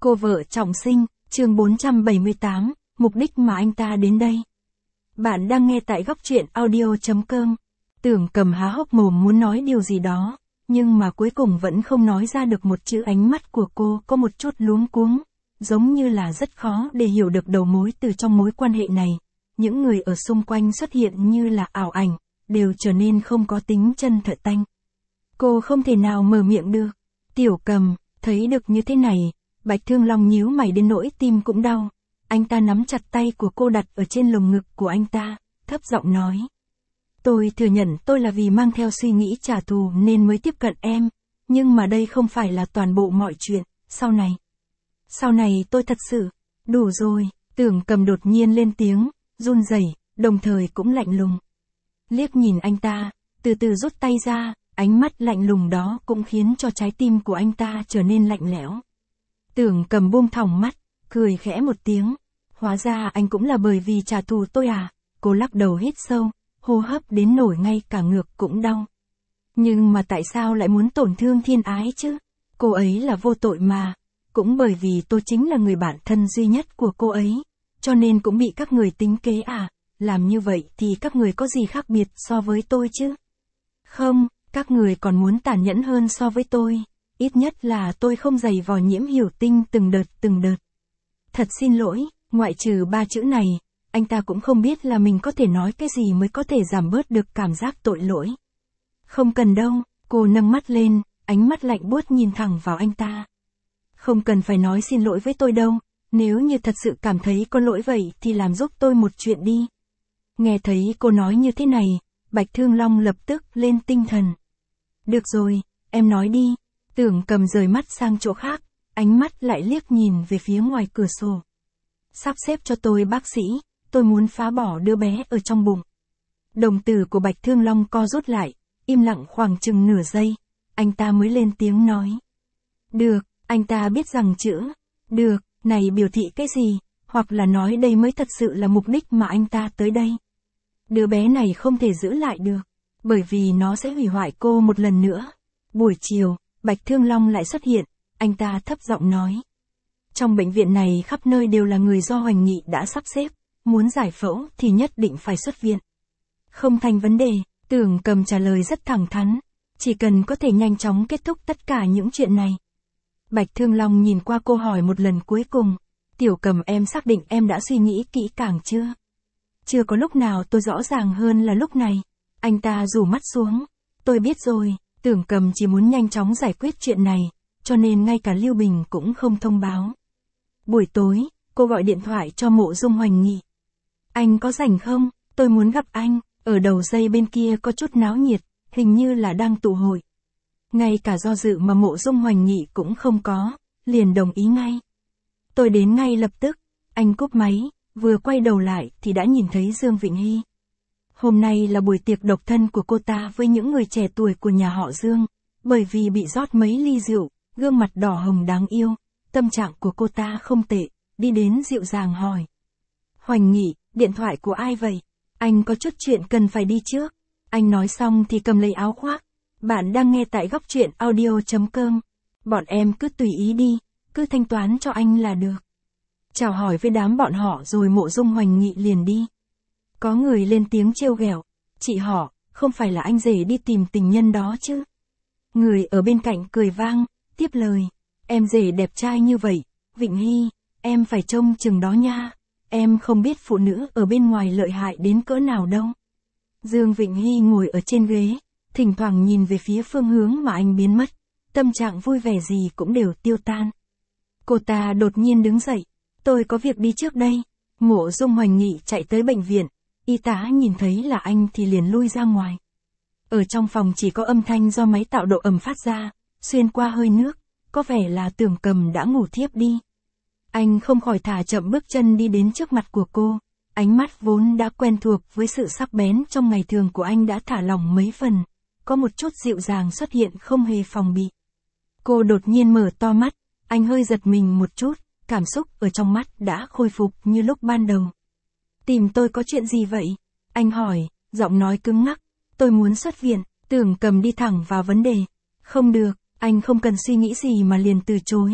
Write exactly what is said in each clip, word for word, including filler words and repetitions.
Cô vợ trọng sinh, chương bốn trăm bảy mươi tám, mục đích mà anh ta đến đây. Bạn đang nghe tại góc truyện audio chấm com. Tưởng Cầm há hốc mồm muốn nói điều gì đó, nhưng mà cuối cùng vẫn không nói ra được một chữ. Ánh mắt của cô có một chút luống cuống, giống như là rất khó để hiểu được đầu mối từ trong mối quan hệ này. Những người ở xung quanh xuất hiện như là ảo ảnh, đều trở nên không có tính chân thật tanh. Cô không thể nào mở miệng được. Tiểu Cầm, thấy được như thế này, Bạch Thương Long nhíu mày đến nỗi tim cũng đau. Anh ta nắm chặt tay của cô đặt ở trên lồng ngực của anh ta, thấp giọng nói. Tôi thừa nhận tôi là vì mang theo suy nghĩ trả thù nên mới tiếp cận em, nhưng mà đây không phải là toàn bộ mọi chuyện, sau này. Sau này tôi thật sự, đủ rồi. Tưởng Cầm đột nhiên lên tiếng, run rẩy, đồng thời cũng lạnh lùng. Liếc nhìn anh ta, từ từ rút tay ra, ánh mắt lạnh lùng đó cũng khiến cho trái tim của anh ta trở nên lạnh lẽo. Tưởng Cầm buông thõng mắt, cười khẽ một tiếng. Hóa ra anh cũng là bởi vì trả thù tôi à? Cô lắc đầu hít sâu, hô hấp đến nổi ngay cả ngực cũng đau. Nhưng mà tại sao lại muốn tổn thương Thiên Ái chứ? Cô ấy là vô tội mà. Cũng bởi vì tôi chính là người bạn thân duy nhất của cô ấy, cho nên cũng bị các người tính kế à? Làm như vậy thì các người có gì khác biệt so với tôi chứ? Không, các người còn muốn tàn nhẫn hơn so với tôi. Ít nhất là tôi không giày vò Nhiễm Hiểu Tinh từng đợt từng đợt. Thật xin lỗi, ngoại trừ ba chữ này, anh ta cũng không biết là mình có thể nói cái gì mới có thể giảm bớt được cảm giác tội lỗi. Không cần đâu, cô nâng mắt lên, ánh mắt lạnh buốt nhìn thẳng vào anh ta. Không cần phải nói xin lỗi với tôi đâu, nếu như thật sự cảm thấy có lỗi vậy thì làm giúp tôi một chuyện đi. Nghe thấy cô nói như thế này, Bạch Thương Long lập tức lên tinh thần. Được rồi, em nói đi. Tưởng Cầm rời mắt sang chỗ khác, ánh mắt lại liếc nhìn về phía ngoài cửa sổ. Sắp xếp cho tôi bác sĩ, tôi muốn phá bỏ đứa bé ở trong bụng. Đồng tử của Bạch Thương Long co rút lại, im lặng khoảng chừng nửa giây, anh ta mới lên tiếng nói. Được, anh ta biết rằng chữ, được, này biểu thị cái gì, hoặc là nói đây mới thật sự là mục đích mà anh ta tới đây. Đứa bé này không thể giữ lại được, bởi vì nó sẽ hủy hoại cô một lần nữa. Buổi chiều, Bạch Thương Long lại xuất hiện, anh ta thấp giọng nói. Trong bệnh viện này khắp nơi đều là người do Hoành Nghị đã sắp xếp, muốn giải phẫu thì nhất định phải xuất viện. Không thành vấn đề, Tưởng Cầm trả lời rất thẳng thắn, chỉ cần có thể nhanh chóng kết thúc tất cả những chuyện này. Bạch Thương Long nhìn qua cô hỏi một lần cuối cùng, Tiểu Cầm em xác định em đã suy nghĩ kỹ càng chưa? Chưa có lúc nào tôi rõ ràng hơn là lúc này. Anh ta rủ mắt xuống, tôi biết rồi. Tưởng Cầm chỉ muốn nhanh chóng giải quyết chuyện này, cho nên ngay cả Lưu Bình cũng không thông báo. Buổi tối, cô gọi điện thoại cho Mộ Dung Hoành Nghị. Anh có rảnh không? Tôi muốn gặp anh. Ở đầu dây bên kia có chút náo nhiệt, hình như là đang tụ hội. Ngay cả do dự mà Mộ Dung Hoành Nghị cũng không có, liền đồng ý ngay. Tôi đến ngay lập tức. Anh cúp máy, vừa quay đầu lại thì đã nhìn thấy Dương Vịnh Hy. Hôm nay là buổi tiệc độc thân của cô ta với những người trẻ tuổi của nhà họ Dương, bởi vì bị rót mấy ly rượu, gương mặt đỏ hồng đáng yêu, tâm trạng của cô ta không tệ, đi đến dịu dàng hỏi. Hoành Nghị, điện thoại của ai vậy? Anh có chút chuyện cần phải đi trước. Anh nói xong thì cầm lấy áo khoác. Bạn đang nghe tại góc truyện audio chấm com. Bọn em cứ tùy ý đi, cứ thanh toán cho anh là được. Chào hỏi với đám bọn họ rồi Mộ Dung Hoành Nghị liền đi. Có người lên tiếng trêu ghẹo, chị họ, không phải là anh rể đi tìm tình nhân đó chứ? Người ở bên cạnh cười vang, tiếp lời, em rể đẹp trai như vậy, Vịnh Hy, em phải trông chừng đó nha, em không biết phụ nữ ở bên ngoài lợi hại đến cỡ nào đâu. Dương Vịnh Hy ngồi ở trên ghế, thỉnh thoảng nhìn về phía phương hướng mà anh biến mất, tâm trạng vui vẻ gì cũng đều tiêu tan. Cô ta đột nhiên đứng dậy, tôi có việc đi trước đây. Mộ Dung Hoành Nghị chạy tới bệnh viện. Y tá nhìn thấy là anh thì liền lui ra ngoài. Ở trong phòng chỉ có âm thanh do máy tạo độ ẩm phát ra, xuyên qua hơi nước, có vẻ là Tưởng Cầm đã ngủ thiếp đi. Anh không khỏi thả chậm bước chân đi đến trước mặt của cô, ánh mắt vốn đã quen thuộc với sự sắc bén trong ngày thường của anh đã thả lỏng mấy phần, có một chút dịu dàng xuất hiện không hề phòng bị. Cô đột nhiên mở to mắt, anh hơi giật mình một chút, cảm xúc ở trong mắt đã khôi phục như lúc ban đầu. Tìm tôi có chuyện gì vậy? Anh hỏi, giọng nói cứng ngắc. Tôi muốn xuất viện. Tưởng Cầm đi thẳng vào vấn đề. Không được, anh không cần suy nghĩ gì mà liền từ chối.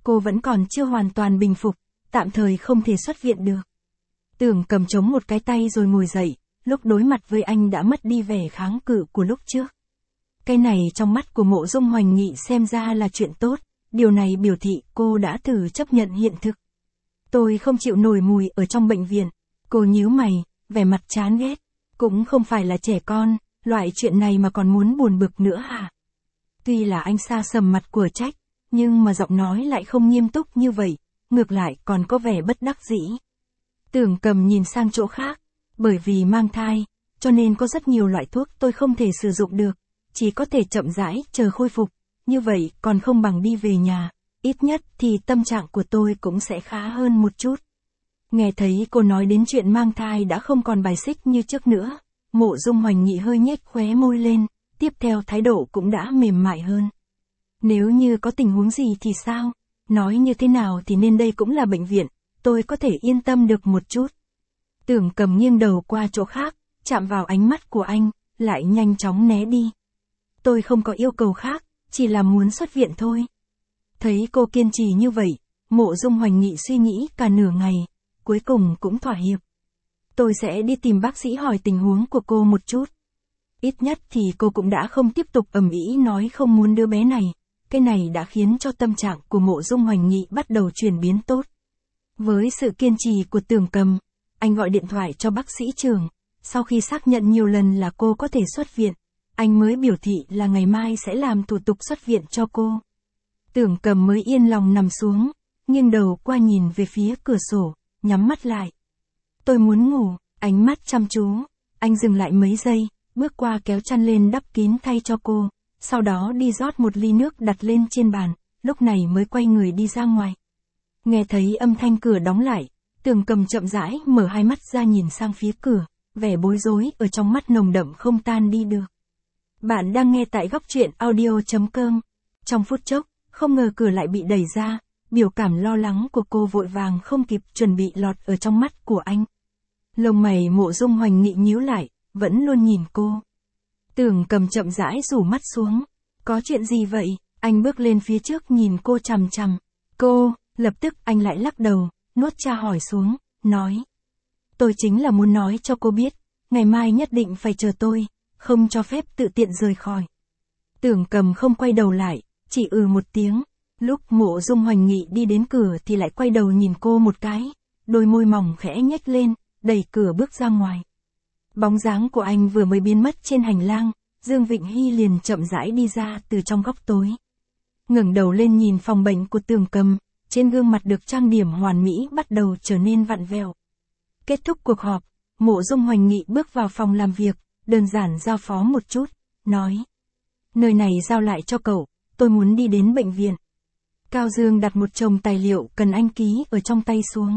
cô vẫn còn chưa hoàn toàn bình phục, tạm thời không thể xuất viện được. Tưởng Cầm chống một cái tay rồi ngồi dậy, lúc đối mặt với anh đã mất đi vẻ kháng cự của lúc trước. Cái này trong mắt của Mộ Dung Hoành Nghị xem ra là chuyện tốt, điều này biểu thị cô đã thử chấp nhận hiện thực. Tôi không chịu nổi mùi ở trong bệnh viện. Cô nhíu mày, vẻ mặt chán ghét. Cũng không phải là trẻ con, loại chuyện này mà còn muốn buồn bực nữa hả? Tuy là anh Sa sầm mặt của trách, nhưng mà giọng nói lại không nghiêm túc như vậy, ngược lại còn có vẻ bất đắc dĩ. Tưởng Cầm nhìn sang chỗ khác, bởi vì mang thai, cho nên có rất nhiều loại thuốc tôi không thể sử dụng được, chỉ có thể chậm rãi chờ khôi phục, như vậy còn không bằng đi về nhà, ít nhất thì tâm trạng của tôi cũng sẽ khá hơn một chút. Nghe thấy cô nói đến chuyện mang thai đã không còn bài xích như trước nữa, Mộ Dung Hoành Nghị hơi nhếch khóe môi lên, tiếp theo thái độ cũng đã mềm mại hơn. Nếu như có tình huống gì thì sao? Nói như thế nào thì nên đây cũng là bệnh viện, tôi có thể yên tâm được một chút. Tưởng Cầm nghiêng đầu qua chỗ khác, chạm vào ánh mắt của anh, lại nhanh chóng né đi. Tôi không có yêu cầu khác, chỉ là muốn xuất viện thôi. Thấy cô kiên trì như vậy, Mộ Dung Hoành Nghị suy nghĩ cả nửa ngày, cuối cùng cũng thỏa hiệp. Tôi sẽ đi tìm bác sĩ hỏi tình huống của cô một chút. Ít nhất thì cô cũng đã không tiếp tục ầm ĩ nói không muốn đứa bé này. Cái này đã khiến cho tâm trạng của Mộ Dung Hoành Nghị bắt đầu chuyển biến tốt. Với sự kiên trì của Tưởng Cầm, anh gọi điện thoại cho bác sĩ trưởng. Sau khi xác nhận nhiều lần là cô có thể xuất viện, anh mới biểu thị là ngày mai sẽ làm thủ tục xuất viện cho cô. Tưởng Cầm mới yên lòng nằm xuống, nghiêng đầu qua nhìn về phía cửa sổ, nhắm mắt lại. Tôi muốn ngủ, ánh mắt chăm chú. Anh dừng lại mấy giây, bước qua kéo chăn lên đắp kín thay cho cô, sau đó đi rót một ly nước đặt lên trên bàn, lúc này mới quay người đi ra ngoài. Nghe thấy âm thanh cửa đóng lại, Tưởng Cầm chậm rãi mở hai mắt ra nhìn sang phía cửa, vẻ bối rối ở trong mắt nồng đậm không tan đi được. Bạn đang nghe tại góc truyện audio chấm com. Trong phút chốc, không ngờ cửa lại bị đẩy ra, biểu cảm lo lắng của cô vội vàng không kịp chuẩn bị lọt ở trong mắt của anh. Lông mày Mộ Dung Hoành Nghị nhíu lại, vẫn luôn nhìn cô. Tưởng Cầm chậm rãi rủ mắt xuống. Có chuyện gì vậy? Anh bước lên phía trước nhìn cô chằm chằm. Cô, lập tức anh lại lắc đầu, nuốt tra hỏi xuống, nói. Tôi chính là muốn nói cho cô biết, ngày mai nhất định phải chờ tôi, không cho phép tự tiện rời khỏi. Tưởng Cầm không quay đầu lại, chỉ ừ một tiếng. Lúc Mộ Dung Hoành Nghị đi đến cửa thì lại quay đầu nhìn cô một cái, đôi môi mỏng khẽ nhếch lên, đẩy cửa bước ra ngoài. Bóng dáng của anh vừa mới biến mất trên hành lang, Dương Vịnh Hy liền chậm rãi đi ra từ trong góc tối. Ngẩng đầu lên nhìn phòng bệnh của Tưởng Cầm, trên gương mặt được trang điểm hoàn mỹ bắt đầu trở nên vặn vẹo. Kết thúc cuộc họp, Mộ Dung Hoành Nghị bước vào phòng làm việc, đơn giản giao phó một chút, nói. Nơi này giao lại cho cậu, tôi muốn đi đến bệnh viện. Cao Dương đặt một chồng tài liệu cần anh ký ở trong tay xuống.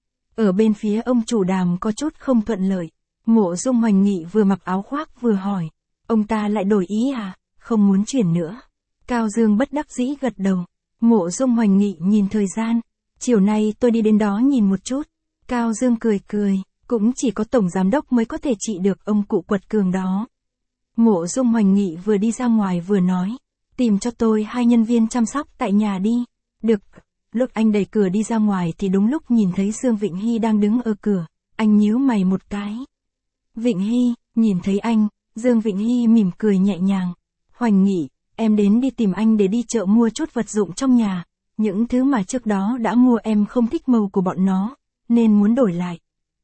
Ở bên phía ông chủ Đàm có chút không thuận lợi. Mộ Dung Hoành Nghị vừa mặc áo khoác vừa hỏi. Ông ta lại đổi ý à, không muốn chuyển nữa. Cao Dương bất đắc dĩ gật đầu. Mộ Dung Hoành Nghị nhìn thời gian. Chiều nay tôi đi đến đó nhìn một chút. Cao Dương cười cười, cũng chỉ có tổng giám đốc mới có thể trị được ông cụ quật cường đó. Mộ Dung Hoành Nghị vừa đi ra ngoài vừa nói. Tìm cho tôi hai nhân viên chăm sóc tại nhà đi. Được. Lúc anh đẩy cửa đi ra ngoài thì đúng lúc nhìn thấy Dương Vịnh Hy đang đứng ở cửa. Anh nhíu mày một cái. Vịnh Hy, nhìn thấy anh, Dương Vịnh Hy mỉm cười nhẹ nhàng. Hoành Nghị, em đến đi tìm anh để đi chợ mua chút vật dụng trong nhà. Những thứ mà trước đó đã mua em không thích màu của bọn nó, nên muốn đổi lại.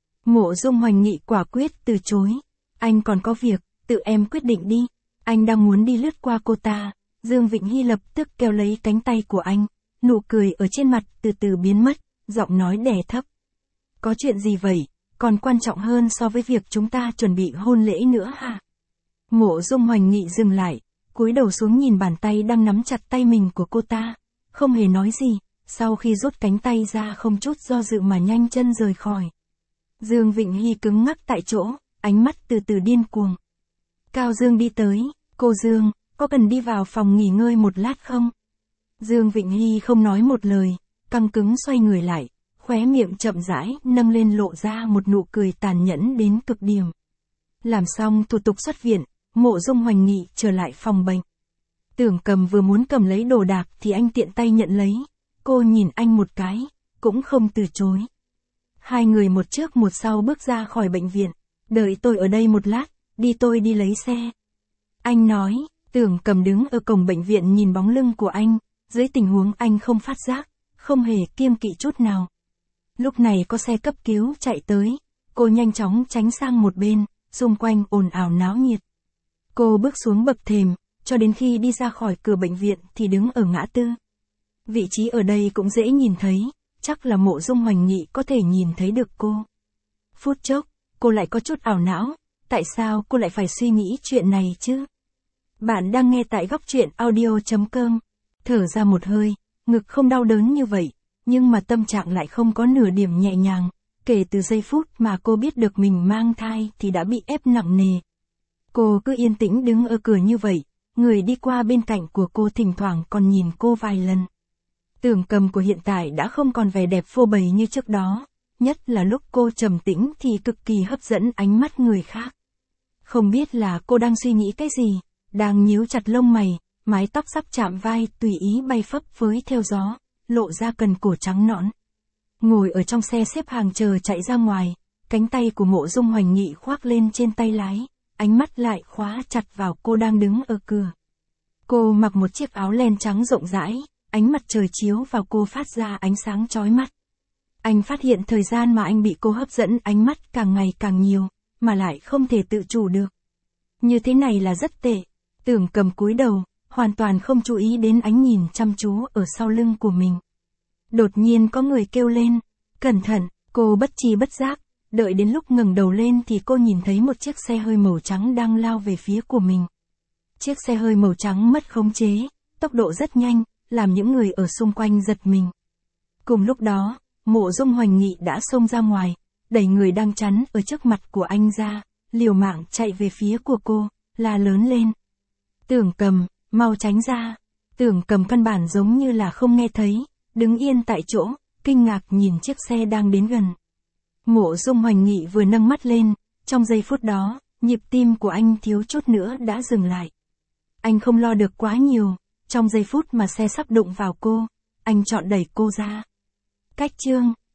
Mộ Dung Hoành Nghị quả quyết từ chối. Anh còn có việc, tự em quyết định đi. Anh đang muốn đi lướt qua cô ta. Dương Vịnh Hy lập tức kéo lấy cánh tay của anh, nụ cười ở trên mặt từ từ biến mất, giọng nói đè thấp. Có chuyện gì vậy, còn quan trọng hơn so với việc chúng ta chuẩn bị hôn lễ nữa hả? Mộ Dung Hoành Nghị dừng lại, cúi đầu xuống nhìn bàn tay đang nắm chặt tay mình của cô ta, không hề nói gì, sau khi rút cánh tay ra không chút do dự mà nhanh chân rời khỏi. Dương Vịnh Hy cứng ngắc tại chỗ, ánh mắt từ từ điên cuồng. Cao Dương đi tới, cô Dương, có cần đi vào phòng nghỉ ngơi một lát không? Dương Vịnh Hy không nói một lời, căng cứng xoay người lại, khóe miệng chậm rãi nâng lên lộ ra một nụ cười tàn nhẫn đến cực điểm. Làm xong thủ tục xuất viện, Mộ Dung Hoành Nghị trở lại phòng bệnh. Tưởng Cầm vừa muốn cầm lấy đồ đạc thì anh tiện tay nhận lấy. Cô cô nhìn anh một cái, cũng không từ chối. Hai người một trước một sau bước ra khỏi bệnh viện. Đợi tôi ở đây một lát, đi tôi đi lấy xe. Anh nói, Tưởng Cầm đứng ở cổng bệnh viện nhìn bóng lưng của anh, dưới tình huống anh không phát giác, không hề kiêng kỵ chút nào. Lúc này có xe cấp cứu chạy tới, cô nhanh chóng tránh sang một bên, xung quanh ồn ào náo nhiệt. Cô bước xuống bậc thềm, cho đến khi đi ra khỏi cửa bệnh viện thì đứng ở ngã tư. Vị trí ở đây cũng dễ nhìn thấy, chắc là Mộ Dung Hoành Nghị có thể nhìn thấy được cô. Phút chốc, cô lại có chút ảo não, tại sao cô lại phải suy nghĩ chuyện này chứ? Bạn đang nghe tại góc truyện audio chấm com. Thở ra một hơi, ngực không đau đớn như vậy, nhưng mà tâm trạng lại không có nửa điểm nhẹ nhàng. Kể từ giây phút mà cô biết được mình mang thai thì đã bị ép nặng nề. Cô cứ yên tĩnh đứng ở cửa như vậy, người đi qua bên cạnh của cô thỉnh thoảng còn nhìn cô vài lần. Tưởng Cầm của hiện tại đã không còn vẻ đẹp phô bày như trước đó, nhất là lúc cô trầm tĩnh thì cực kỳ hấp dẫn ánh mắt người khác. Không biết là cô đang suy nghĩ cái gì, đang nhíu chặt lông mày, mái tóc sắp chạm vai tùy ý bay phấp phới theo gió, lộ ra cần cổ trắng nõn. Ngồi ở trong xe xếp hàng chờ chạy ra ngoài, cánh tay của Mộ Dung Hoành Nghị khoác lên trên tay lái, ánh mắt lại khóa chặt vào cô đang đứng ở cửa. Cô mặc một chiếc áo len trắng rộng rãi, ánh mặt trời chiếu vào cô phát ra ánh sáng chói mắt. Anh phát hiện thời gian mà anh bị cô hấp dẫn ánh mắt càng ngày càng nhiều, mà lại không thể tự chủ được. Như thế này là rất tệ. Tưởng Cầm cúi đầu, hoàn toàn không chú ý đến ánh nhìn chăm chú ở sau lưng của mình. Đột nhiên có người kêu lên, cẩn thận, cô bất tri bất giác, đợi đến lúc ngẩng đầu lên thì cô nhìn thấy một chiếc xe hơi màu trắng đang lao về phía của mình. Chiếc xe hơi màu trắng mất khống chế, tốc độ rất nhanh, làm những người ở xung quanh giật mình. Cùng lúc đó, Mộ Dung Hoành Nghị đã xông ra ngoài, đẩy người đang chắn ở trước mặt của anh ra, liều mạng chạy về phía của cô, la lớn lên. Tưởng Cầm, mau tránh ra. Tưởng Cầm căn bản giống như là không nghe thấy, đứng yên tại chỗ, kinh ngạc nhìn chiếc xe đang đến gần. Mộ Dung Hoành Nghị vừa nâng mắt lên, trong giây phút đó, nhịp tim của anh thiếu chút nữa đã dừng lại. Anh không lo được quá nhiều, trong giây phút mà xe sắp đụng vào cô, anh chọn đẩy cô ra. Cách chương